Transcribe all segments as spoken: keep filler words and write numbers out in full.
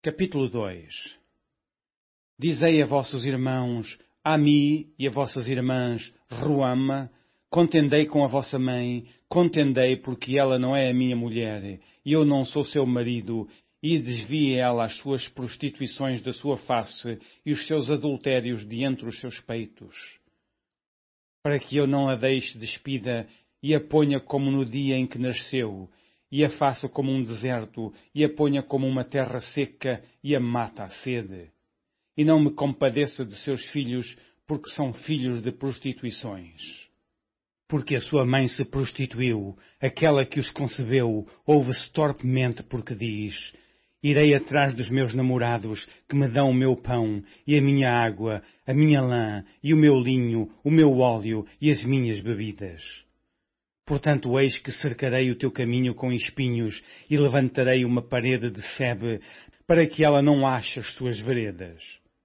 Capítulo dois. Dizei a vossos irmãos, Ami, e a vossas irmãs, Ruama, contendei com a vossa mãe, contendei porque ela não é a minha mulher, e eu não sou seu marido, e desvie ela as suas prostituições da sua face e os seus adultérios de entre os seus peitos, para que eu não a deixe despida e a ponha como no dia em que nasceu, e a faça como um deserto, e a ponha como uma terra seca, e a mata a sede. E não me compadeça de seus filhos, porque são filhos de prostituições. Porque a sua mãe se prostituiu, aquela que os concebeu, ouve-se torpemente porque diz: irei atrás dos meus namorados, que me dão o meu pão, e a minha água, a minha lã, e o meu linho, o meu óleo, e as minhas bebidas. Portanto, eis que cercarei o teu caminho com espinhos e levantarei uma parede de Febe, para que ela não ache as tuas veredas.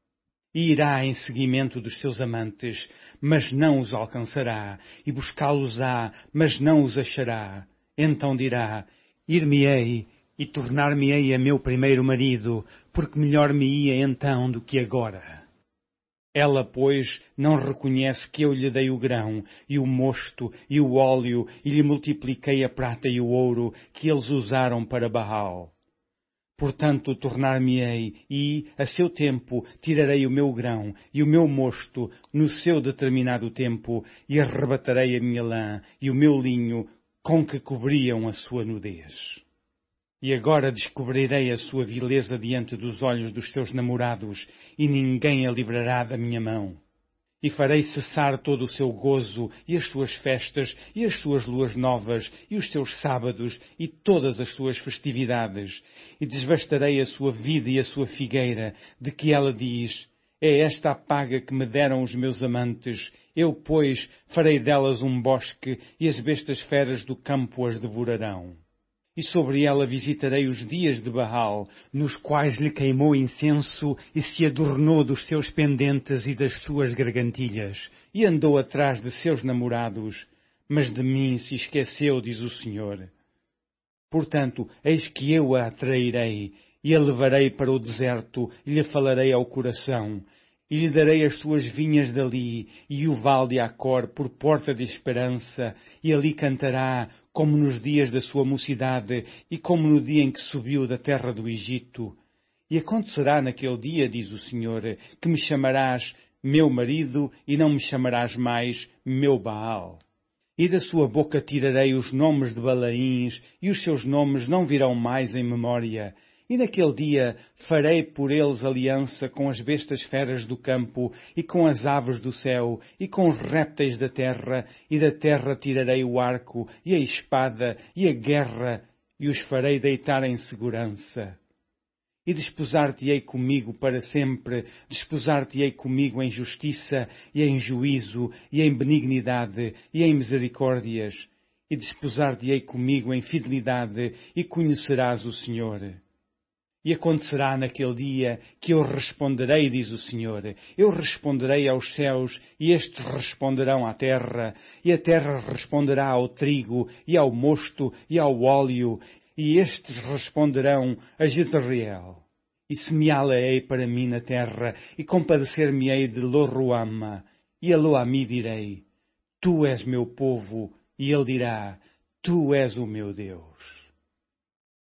E irá em seguimento dos seus amantes, mas não os alcançará, e buscá-los-á, mas não os achará. Então dirá: ir-me-ei e tornar-me-ei a meu primeiro marido, porque melhor me ia então do que agora. Ela, pois, não reconhece que eu lhe dei o grão, e o mosto, e o óleo, e lhe multipliquei a prata e o ouro, que eles usaram para Baal. Portanto, tornar-me-ei, e, a seu tempo, tirarei o meu grão, e o meu mosto, no seu determinado tempo, e arrebatarei a minha lã, e o meu linho, com que cobriam a sua nudez. E agora descobrirei a sua vileza diante dos olhos dos teus namorados, e ninguém a livrará da minha mão. E farei cessar todo o seu gozo, e as suas festas, e as suas luas novas, e os seus sábados, e todas as suas festividades. E desvastarei a sua vida e a sua figueira, de que ela diz: é esta a paga que me deram os meus amantes. Eu, pois, farei delas um bosque, e as bestas feras do campo as devorarão. E sobre ela visitarei os dias de Baal, nos quais lhe queimou incenso e se adornou dos seus pendentes e das suas gargantilhas, e andou atrás de seus namorados, mas de mim se esqueceu, diz o Senhor. Portanto, eis que eu a atrairei, e a levarei para o deserto, e lhe falarei ao coração, e lhe darei as suas vinhas dali, e o vale de Acor por porta de esperança, e ali cantará, como nos dias da sua mocidade, e como no dia em que subiu da terra do Egito. E acontecerá naquele dia, diz o Senhor, que me chamarás meu marido, e não me chamarás mais meu Baal. E da sua boca tirarei os nomes de Balaíns, e os seus nomes não virão mais em memória. E naquele dia farei por eles aliança com as bestas feras do campo, e com as aves do céu, e com os répteis da terra, e da terra tirarei o arco, e a espada, e a guerra, e os farei deitar em segurança. E desposar-te-ei comigo para sempre, desposar-te-ei comigo em justiça, e em juízo, e em benignidade, e em misericórdias, e desposar-te-ei comigo em fidelidade, e conhecerás o Senhor. E acontecerá naquele dia que eu responderei, diz o Senhor, eu responderei aos céus, e estes responderão à terra, e a terra responderá ao trigo, e ao mosto, e ao óleo, e estes responderão a Jezreel. E semeá-la-ei para mim na terra, e compadecer-me-ei de Lo-ruama, e a Lo-ami direi: tu és meu povo, e ele dirá: tu és o meu Deus.